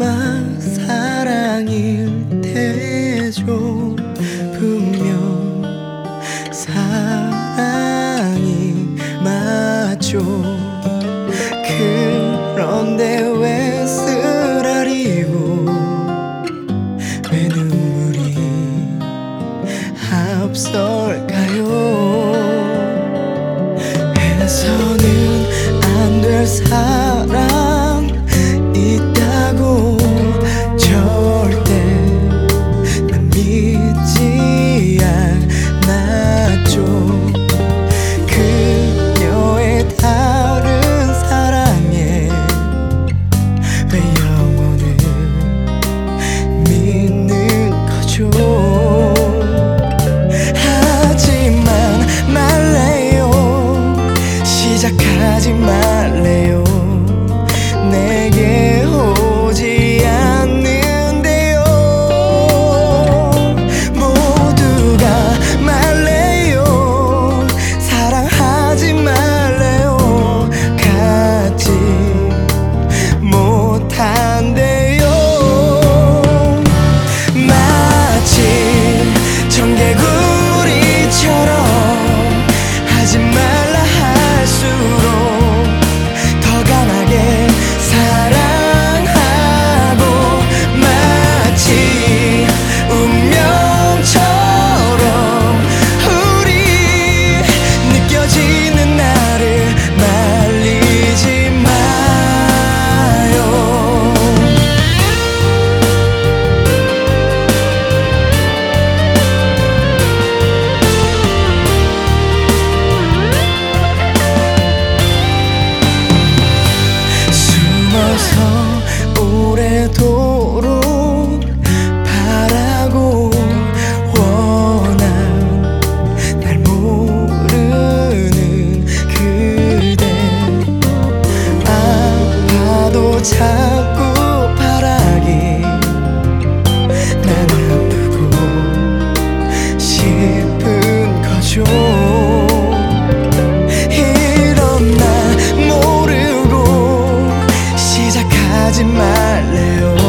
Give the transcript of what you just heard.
아마 사랑일 테죠. 분명 사랑이 맞죠. 그런데 왜 쓰라리고 왜 눈물이 앞설까요? 해서는 안 될 사랑 있다고 절대 난 믿지 않았죠. 그녀의 다른 사랑에 왜 영원을 믿는 거죠? 하지만 말래요. 시작하지 말래요. 내게 오지 않는데요. 모두가 말래요. 사랑하지 말래요. 갖지 못한대요. 마치 청개구리처럼 하지 말라 할수록 더 강하게 사랑하고, 마치 운명처럼 우리 느껴지는 나를 말리지 마요. 숨어서 오래도록 바라고 원한 날 모르는 그대, 아파도 자꾸 바라기 난 아프고 싶은 거죠. 이런 날 모르고 시작하지 말래요.